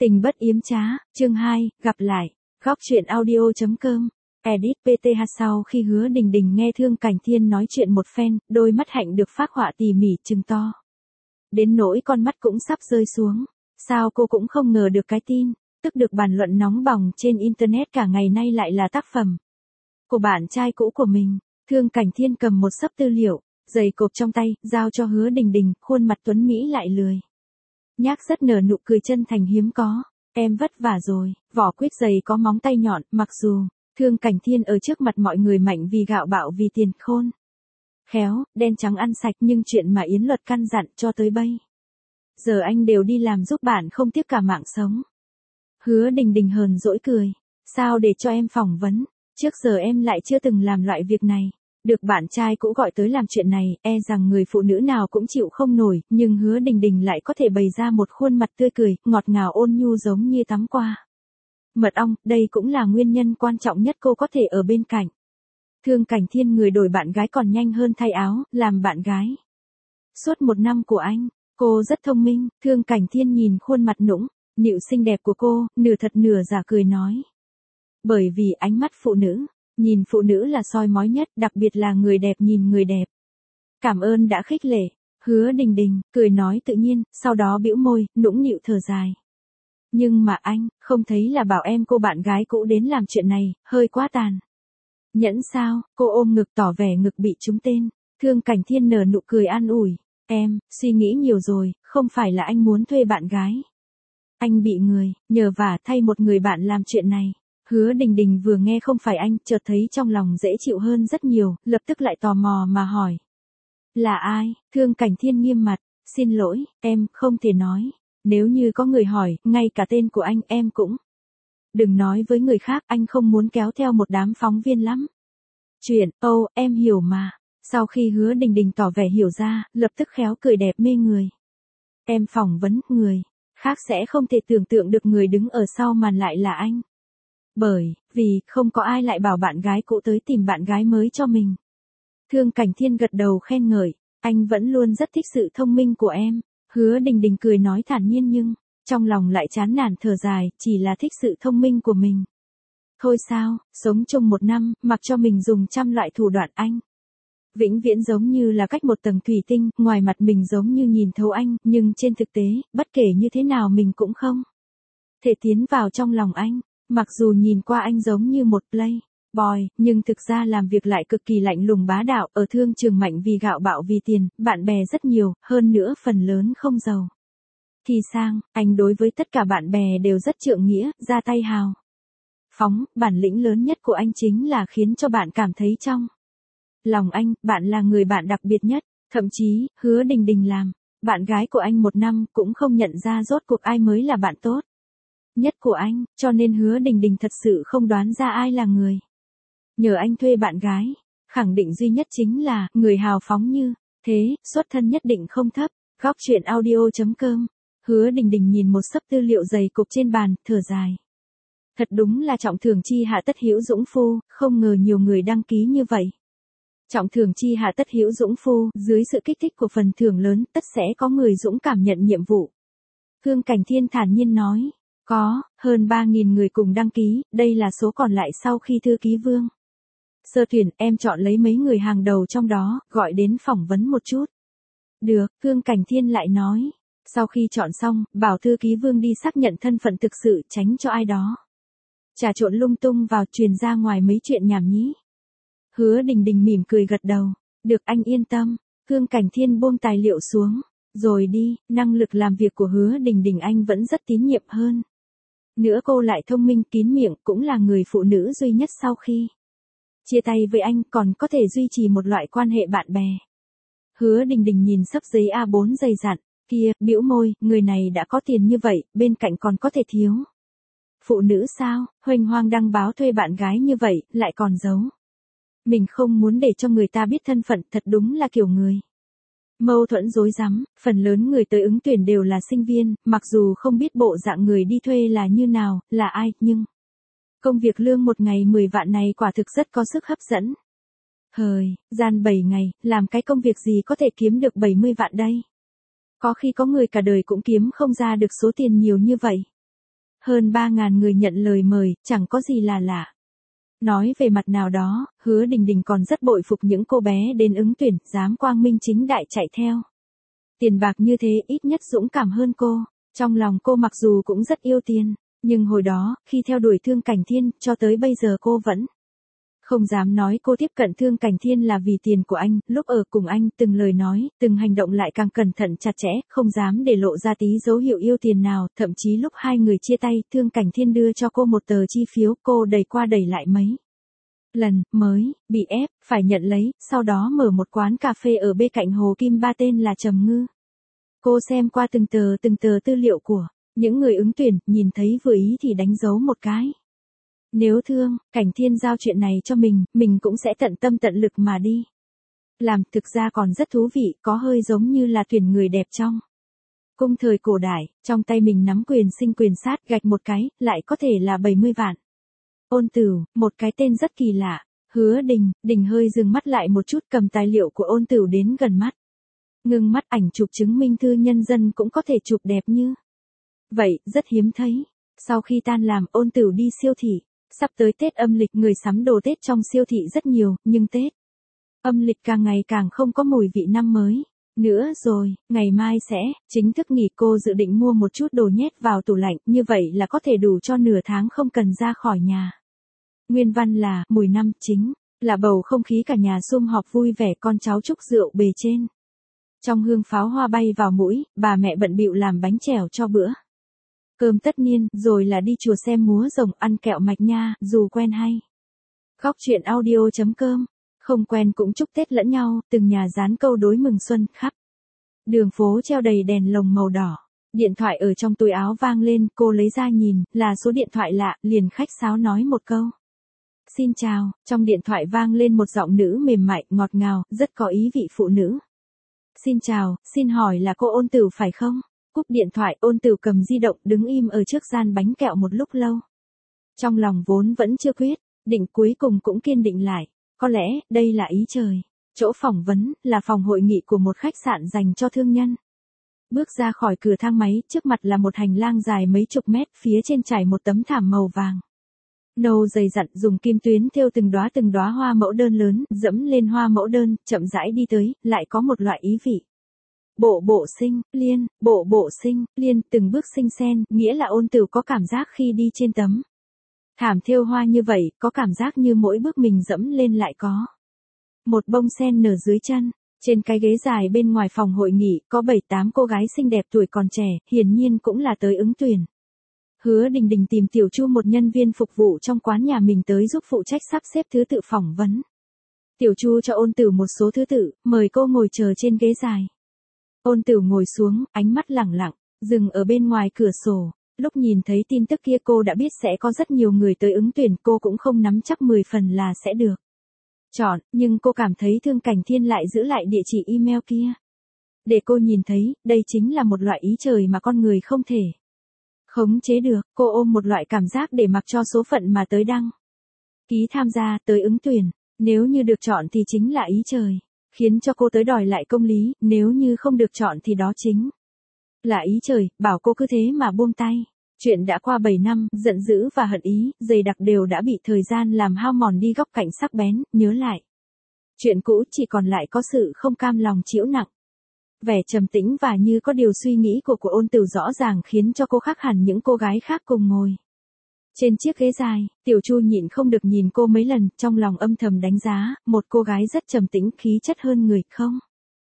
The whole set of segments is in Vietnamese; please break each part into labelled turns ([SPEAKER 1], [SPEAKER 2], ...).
[SPEAKER 1] Tình bất yếm trá, chương 2, gặp lại. Góc truyện audio.com. Edit PTH. Sau khi Hứa Đình Đình nghe Thương Cảnh Thiên nói chuyện một phen, đôi mắt hạnh được phác họa tỉ mỉ trừng to. Đến nỗi con mắt cũng sắp rơi xuống. Sao cô cũng không ngờ được cái tin, tức được bàn luận nóng bỏng trên Internet cả ngày nay lại là tác phẩm của bạn trai cũ của mình. Thương Cảnh Thiên cầm một xấp tư liệu, dày cộp trong tay, giao cho Hứa Đình Đình, khuôn mặt tuấn Mỹ lại lười nhác rất nở nụ cười chân thành hiếm có. Em vất vả rồi. Vỏ quýt dày có móng tay nhọn, mặc dù Thương Cảnh Thiên ở trước mặt mọi người mạnh vì gạo bạo vì tiền, khôn khéo, đen trắng ăn sạch, nhưng chuyện mà Yến Luật căn dặn cho tới bây giờ anh đều đi làm giúp bạn không tiếc cả mạng sống. Hứa Đình Đình hờn dỗi cười. Sao để cho em phỏng vấn? Trước giờ em lại chưa từng làm loại việc này. Được bạn trai cũ gọi tới làm chuyện này, e rằng người phụ nữ nào cũng chịu không nổi, nhưng Hứa Đình Đình lại có thể bày ra một khuôn mặt tươi cười, ngọt ngào ôn nhu giống như tắm qua mật ong. Đây cũng là nguyên nhân quan trọng nhất cô có thể ở bên cạnh Thương Cảnh Thiên. Người đổi bạn gái còn nhanh hơn thay áo, làm bạn gái suốt 1 năm của anh. Cô rất thông minh. Thương Cảnh Thiên nhìn khuôn mặt nũng nịu xinh đẹp của cô, nửa thật nửa giả cười nói. Bởi vì ánh mắt phụ nữ nhìn phụ nữ là soi mói nhất, đặc biệt là người đẹp nhìn người đẹp. Cảm ơn đã khích lệ. Hứa Đình Đình cười nói tự nhiên, sau đó bĩu môi, nũng nịu thở dài. Nhưng mà anh không thấy là bảo em cô bạn gái cũ đến làm chuyện này, hơi quá tàn nhẫn sao? Cô ôm ngực tỏ vẻ ngực bị trúng tên. Thương Cảnh Thiên nở nụ cười an ủi. Em suy nghĩ nhiều rồi, không phải là anh muốn thuê bạn gái. Anh bị người nhờ vả thay một người bạn làm chuyện này. Hứa Đình Đình vừa nghe không phải anh, chợt thấy trong lòng dễ chịu hơn rất nhiều, lập tức lại tò mò mà hỏi. Là ai? Thương Cảnh Thiên nghiêm mặt. Xin lỗi, em không thể nói. Nếu như có người hỏi, ngay cả tên của anh em cũng đừng nói với người khác, anh không muốn kéo theo một đám phóng viên lắm. Chuyện, em hiểu mà. Sau khi Hứa Đình Đình tỏ vẻ hiểu ra, lập tức khéo cười đẹp mê người. Em phỏng vấn người khác sẽ không thể tưởng tượng được người đứng ở sau màn lại là anh. Bởi vì không có ai lại bảo bạn gái cũ tới tìm bạn gái mới cho mình. Thương Cảnh Thiên gật đầu khen ngợi. Anh vẫn luôn rất thích sự thông minh của em. Hứa Đình Đình cười nói thản nhiên nhưng trong lòng lại chán nản thở dài, chỉ là thích sự thông minh của mình thôi sao? Sống chung 1 năm, mặc cho mình dùng trăm loại thủ đoạn, anh vĩnh viễn giống như là cách một tầng thủy tinh. Ngoài mặt mình giống như nhìn thấu anh, nhưng trên thực tế, bất kể như thế nào mình cũng không thể tiến vào trong lòng anh. Mặc dù nhìn qua anh giống như một playboy, nhưng thực ra làm việc lại cực kỳ lạnh lùng bá đạo. Ở thương trường mạnh vì gạo bạo vì tiền, bạn bè rất nhiều, hơn nữa phần lớn không giàu thì sang. Anh đối với tất cả bạn bè đều rất trượng nghĩa, ra tay hào phóng. Bản lĩnh lớn nhất của anh chính là khiến cho bạn cảm thấy trong lòng anh, bạn là người bạn đặc biệt nhất. Thậm chí, Hứa Đình Đình làm bạn gái của anh 1 năm cũng không nhận ra rốt cuộc ai mới là bạn tốt nhất của anh, cho nên Hứa Đình Đình thật sự không đoán ra ai là người nhờ anh thuê bạn gái. Khẳng định duy nhất chính là người hào phóng như thế, xuất thân nhất định không thấp. Góc truyện audio.com. Hứa Đình Đình nhìn một xấp tư liệu dày cộp trên bàn, thở dài. Thật đúng là trọng thưởng chi hạ tất hữu dũng phu, không ngờ nhiều người đăng ký như vậy. Trọng thưởng chi hạ tất hữu dũng phu, dưới sự kích thích của phần thưởng lớn, tất sẽ có người dũng cảm nhận nhiệm vụ. Thương Cảnh Thiên thản nhiên nói. Có hơn 3.000 người cùng đăng ký, đây là số còn lại sau khi thư ký Vương sơ tuyển. Em chọn lấy mấy người hàng đầu trong đó, gọi đến phỏng vấn một chút. Được, Thương Cảnh Thiên lại nói. Sau khi chọn xong, bảo thư ký Vương đi xác nhận thân phận thực sự, tránh cho ai đó trà trộn lung tung vào, truyền ra ngoài mấy chuyện nhảm nhí. Hứa Đình Đình mỉm cười gật đầu. Được, anh yên tâm. Thương Cảnh Thiên buông tài liệu xuống rồi đi. Năng lực làm việc của Hứa Đình Đình anh vẫn rất tín nhiệm hơn nữa cô lại thông minh kín miệng, cũng là người phụ nữ duy nhất sau khi chia tay với anh còn có thể duy trì một loại quan hệ bạn bè. Hứa Đình Đình nhìn xấp giấy A4 dày dặn kia, bĩu môi. Người này đã có tiền như vậy, bên cạnh còn có thể thiếu phụ nữ sao? Huênh hoang đăng báo thuê bạn gái như vậy, lại còn giấu mình không muốn để cho người ta biết thân phận. Thật đúng là kiểu người mâu thuẫn rối rắm. Phần lớn người tới ứng tuyển đều là sinh viên, mặc dù không biết bộ dạng người đi thuê là như nào, là ai, nhưng công việc lương 1 ngày 10 vạn này quả thực rất có sức hấp dẫn. Hời, gian 7 ngày, làm cái công việc gì có thể kiếm được 70 vạn đây? Có khi có người cả đời cũng kiếm không ra được số tiền nhiều như vậy. Hơn 3.000 người nhận lời mời, chẳng có gì là lạ. Nói về mặt nào đó, Hứa Đình Đình còn rất bội phục những cô bé đến ứng tuyển, dám quang minh chính đại chạy theo. Tiền bạc như thế ít nhất dũng cảm hơn cô. Trong lòng cô mặc dù cũng rất yêu tiền, nhưng hồi đó, khi theo đuổi Thương Cảnh Thiên, cho tới bây giờ cô vẫn không dám nói cô tiếp cận Thương Cảnh Thiên là vì tiền của anh, lúc ở cùng anh, từng lời nói, từng hành động lại càng cẩn thận chặt chẽ, không dám để lộ ra tí dấu hiệu yêu tiền nào, thậm chí lúc hai người chia tay, Thương Cảnh Thiên đưa cho cô một tờ chi phiếu, cô đẩy qua đẩy lại mấy lần, mới, bị ép, phải nhận lấy, sau đó mở một quán cà phê ở bên cạnh Hồ Kim Ba tên là Trầm Ngư. Cô xem qua từng tờ tư liệu của những người ứng tuyển, nhìn thấy vừa ý thì đánh dấu một cái. Nếu Thương Cảnh Thiên giao chuyện này cho mình cũng sẽ tận tâm tận lực mà đi làm, thực ra còn rất thú vị, có hơi giống như là tuyển người đẹp trong cung thời cổ đại, trong tay mình nắm quyền sinh quyền sát, gạch một cái, lại có thể là 70 vạn. Ôn Tửu, một cái tên rất kỳ lạ. Hứa Đình hơi dừng mắt lại một chút, cầm tài liệu của Ôn Tửu đến gần mắt. Ngưng mắt, ảnh chụp chứng minh thư nhân dân cũng có thể chụp đẹp như vậy, rất hiếm thấy. Sau khi tan làm, Ôn Tửu đi siêu thị. Sắp tới Tết âm lịch, người sắm đồ Tết trong siêu thị rất nhiều, nhưng Tết âm lịch càng ngày càng không có mùi vị năm mới nữa rồi. Ngày mai sẽ chính thức nghỉ, cô dự định mua một chút đồ nhét vào tủ lạnh, như vậy là có thể đủ cho nửa tháng không cần ra khỏi nhà. Nguyên văn là, mùi năm, chính là bầu không khí cả nhà sum họp vui vẻ, con cháu chúc rượu bề trên. Trong hương pháo hoa bay vào mũi, bà mẹ bận bịu làm bánh chèo cho bữa cơm tất niên, rồi là đi chùa xem múa rồng, ăn kẹo mạch nha, dù quen hay. Góc chuyện audio.com, không quen cũng chúc Tết lẫn nhau, từng nhà dán câu đối mừng xuân, khắp đường phố treo đầy đèn lồng màu đỏ. Điện thoại ở trong túi áo vang lên, cô lấy ra nhìn, là số điện thoại lạ, liền khách sáo nói một câu. Xin chào, trong điện thoại vang lên một giọng nữ mềm mại, ngọt ngào, rất có ý vị phụ nữ. Xin chào, xin hỏi là cô Ôn Tửu phải không? Cúp điện thoại, Ôn Tửu cầm di động, đứng im ở trước gian bánh kẹo một lúc lâu. Trong lòng vốn vẫn chưa quyết định, cuối cùng cũng kiên định lại. Có lẽ, đây là ý trời. Chỗ phỏng vấn, là phòng hội nghị của một khách sạn dành cho thương nhân. Bước ra khỏi cửa thang máy, trước mặt là một hành lang dài mấy chục mét, phía trên trải một tấm thảm màu vàng nâu dày dặn, dùng kim tuyến thêu từng đóa hoa mẫu đơn lớn, dẫm lên hoa mẫu đơn, chậm rãi đi tới, lại có một loại ý vị. Bộ sinh liên, từng bước sinh sen, nghĩa là Ôn Tửu có cảm giác khi đi trên tấm thảm thêu hoa như vậy, có cảm giác như mỗi bước mình dẫm lên lại có một bông sen nở dưới chân. Trên cái ghế dài bên ngoài phòng hội nghị, có 7-8 cô gái xinh đẹp tuổi còn trẻ, hiển nhiên cũng là tới ứng tuyển. Hứa Đình Đình tìm Tiểu Chu, một nhân viên phục vụ trong quán nhà mình, tới giúp phụ trách sắp xếp thứ tự phỏng vấn. Tiểu Chu cho Ôn Tửu một số thứ tự, mời cô ngồi chờ trên ghế dài. Ôn Tửu ngồi xuống, ánh mắt lẳng lặng, dừng ở bên ngoài cửa sổ. Lúc nhìn thấy tin tức kia cô đã biết sẽ có rất nhiều người tới ứng tuyển, cô cũng không nắm chắc 10 phần là sẽ được chọn, nhưng cô cảm thấy Thương Cảnh Thiên lại giữ lại địa chỉ email kia. Để cô nhìn thấy, đây chính là một loại ý trời mà con người không thể khống chế được. Cô ôm một loại cảm giác để mặc cho số phận mà tới đăng ký tham gia, tới ứng tuyển. Nếu như được chọn thì chính là ý trời, khiến cho cô tới đòi lại công lý, nếu như không được chọn thì đó chính là ý trời, bảo cô cứ thế mà buông tay. Chuyện đã qua 7 năm, giận dữ và hận ý, dày đặc đều đã bị thời gian làm hao mòn đi góc cạnh sắc bén, nhớ lại. Chuyện cũ chỉ còn lại có sự không cam lòng chịu nặng. Vẻ trầm tĩnh và như có điều suy nghĩ của Ôn Tửu rõ ràng khiến cho cô khác hẳn những cô gái khác cùng ngồi trên chiếc ghế dài. Tiểu Chu nhịn không được nhìn cô mấy lần, trong lòng âm thầm đánh giá, một cô gái rất trầm tĩnh, khí chất hơn người, không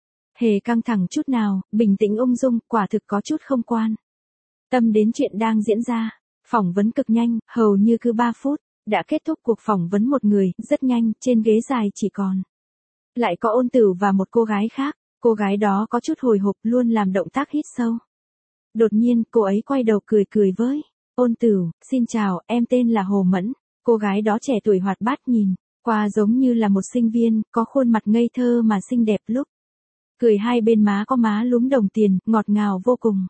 [SPEAKER 1] hề căng thẳng chút nào, bình tĩnh ung dung, quả thực có chút không quan tâm đến chuyện đang diễn ra. Phỏng vấn cực nhanh, hầu như cứ 3 phút, đã kết thúc cuộc phỏng vấn một người, rất nhanh, trên ghế dài chỉ còn lại có Ôn Tửu và một cô gái khác. Cô gái đó có chút hồi hộp, luôn làm động tác hít sâu. Đột nhiên, cô ấy quay đầu cười với Ôn Tửu, xin chào, em tên là Hồ Mẫn. Cô gái đó trẻ tuổi hoạt bát, nhìn qua giống như là một sinh viên, có khuôn mặt ngây thơ mà xinh đẹp, lúc cười hai bên má có má lúm đồng tiền, ngọt ngào vô cùng.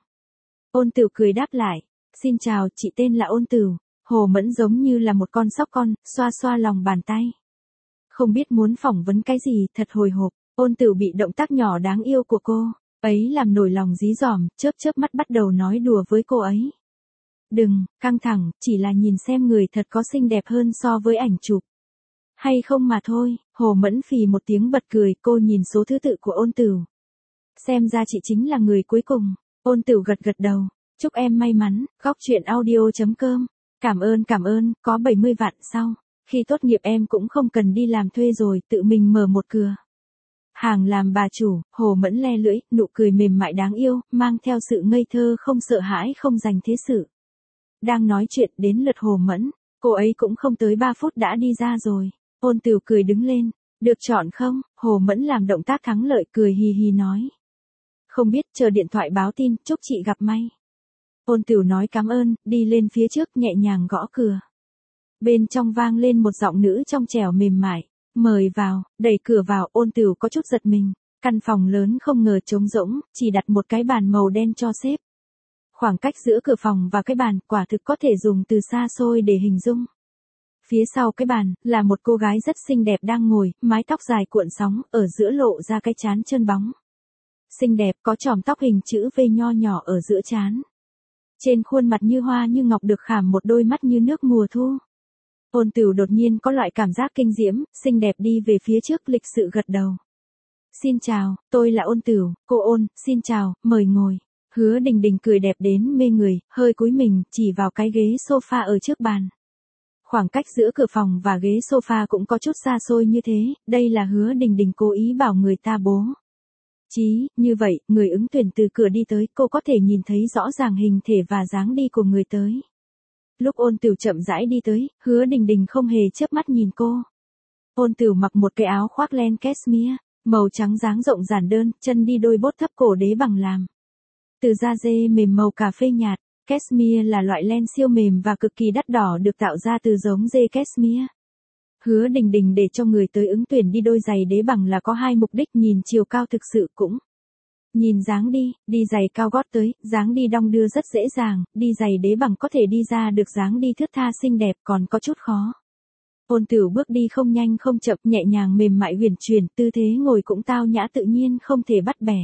[SPEAKER 1] Ôn Tửu cười đáp lại, xin chào, chị tên là Ôn Tửu. Hồ Mẫn giống như là một con sóc con, xoa xoa lòng bàn tay. Không biết muốn phỏng vấn cái gì, thật hồi hộp. Ôn Tửu bị động tác nhỏ đáng yêu của cô ấy làm nổi lòng dí dỏm, chớp chớp mắt bắt đầu nói đùa với cô ấy. Đừng, căng thẳng, chỉ là nhìn xem người thật có xinh đẹp hơn so với ảnh chụp. Hay không mà thôi, Hồ Mẫn phì một tiếng bật cười, cô nhìn số thứ tự của Ôn Tửu. Xem ra chị chính là người cuối cùng. Ôn Tửu gật gật đầu. Chúc em may mắn, góc chuyện audio.com. Cảm ơn, có 70 vạn sau. Khi tốt nghiệp em cũng không cần đi làm thuê rồi, tự mình mở một cửa hàng làm bà chủ. Hồ Mẫn le lưỡi, nụ cười mềm mại đáng yêu, mang theo sự ngây thơ không sợ hãi không dành thế sự. Đang nói chuyện đến lượt Hồ Mẫn, cô ấy cũng không tới 3 phút đã đi ra rồi. Ôn Tửu cười đứng lên. Được chọn không? Hồ Mẫn làm động tác thắng lợi cười hì hì nói. Không biết, chờ điện thoại báo tin, chúc chị gặp may. Ôn Tửu nói cảm ơn, đi lên phía trước nhẹ nhàng gõ cửa. Bên trong vang lên một giọng nữ trong trẻo mềm mại. Mời vào, đẩy cửa vào, Ôn Tửu có chút giật mình. Căn phòng lớn không ngờ trống rỗng, chỉ đặt một cái bàn màu đen cho xếp. Khoảng cách giữa cửa phòng và cái bàn quả thực có thể dùng từ xa xôi để hình dung. Phía sau cái bàn, là một cô gái rất xinh đẹp đang ngồi, mái tóc dài cuộn sóng, ở giữa lộ ra cái trán trơn bóng. Xinh đẹp, có chòm tóc hình chữ V nho nhỏ ở giữa trán. Trên khuôn mặt như hoa như ngọc được khảm một đôi mắt như nước mùa thu. Ôn Tửu đột nhiên có loại cảm giác kinh diễm, xinh đẹp đi về phía trước lịch sự gật đầu. Xin chào, tôi là Ôn Tửu, cô Ôn, xin chào, mời ngồi. Hứa Đình Đình cười đẹp đến mê người, hơi cúi mình, chỉ vào cái ghế sofa ở trước bàn. Khoảng cách giữa cửa phòng và ghế sofa cũng có chút xa xôi như thế, đây là Hứa Đình Đình cố ý bảo người ta bố trí, như vậy, người ứng tuyển từ cửa đi tới, cô có thể nhìn thấy rõ ràng hình thể và dáng đi của người tới. Lúc Ôn Tửu chậm rãi đi tới, Hứa Đình Đình không hề chớp mắt nhìn cô. Ôn Tửu mặc một cái áo khoác len cashmere, màu trắng dáng rộng giản đơn, chân đi đôi bốt thấp cổ đế bằng làm. Từ da dê mềm màu cà phê nhạt, cashmere là loại len siêu mềm và cực kỳ đắt đỏ được tạo ra từ giống dê cashmere. Hứa Đình Đình để cho người tới ứng tuyển đi đôi giày đế bằng là có hai mục đích, nhìn chiều cao thực sự cũng. Nhìn dáng đi giày cao gót tới, dáng đi đong đưa rất dễ dàng, đi giày đế bằng có thể đi ra được dáng đi thướt tha xinh đẹp còn có chút khó. Ôn Tửu bước đi không nhanh không chậm, nhẹ nhàng mềm mại huyền chuyển, tư thế ngồi cũng tao nhã tự nhiên không thể bắt bẻ.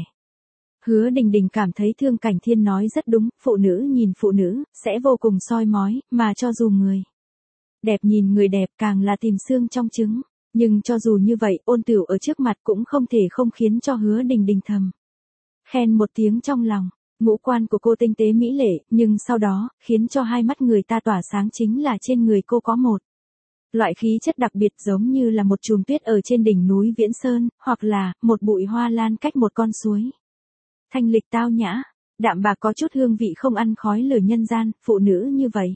[SPEAKER 1] Hứa Đình Đình cảm thấy Thương Cảnh Thiên nói rất đúng, phụ nữ nhìn phụ nữ, sẽ vô cùng soi mói, mà cho dù người đẹp nhìn người đẹp càng là tìm xương trong trứng. Nhưng cho dù như vậy, Ôn Tửu ở trước mặt cũng không thể không khiến cho Hứa Đình Đình thầm khen một tiếng trong lòng. Ngũ quan của cô tinh tế mỹ lệ, nhưng sau đó, khiến cho hai mắt người ta tỏa sáng chính là trên người cô có một loại khí chất đặc biệt, giống như là một chùm tuyết ở trên đỉnh núi Viễn Sơn, hoặc là một bụi hoa lan cách một con suối. Thanh lịch tao nhã, đạm bạc có chút hương vị không ăn khói lửa nhân gian, phụ nữ như vậy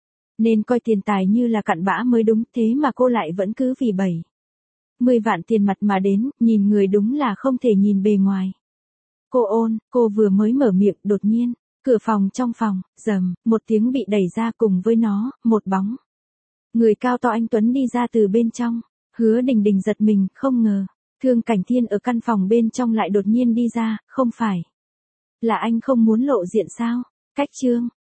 [SPEAKER 1] nên coi tiền tài như là cặn bã mới đúng, thế mà cô lại vẫn cứ vì 70 vạn tiền mặt mà đến, nhìn người đúng là không thể nhìn bề ngoài. Cô Ôn, cô vừa mới mở miệng, đột nhiên, cửa phòng trong phòng, rầm, một tiếng bị đẩy ra, cùng với nó, một bóng người cao to anh tuấn đi ra từ bên trong. Hứa Đình Đình giật mình, không ngờ Thương Cảnh Thiên ở căn phòng bên trong lại đột nhiên đi ra, không phải là anh không muốn lộ diện sao? Cách chương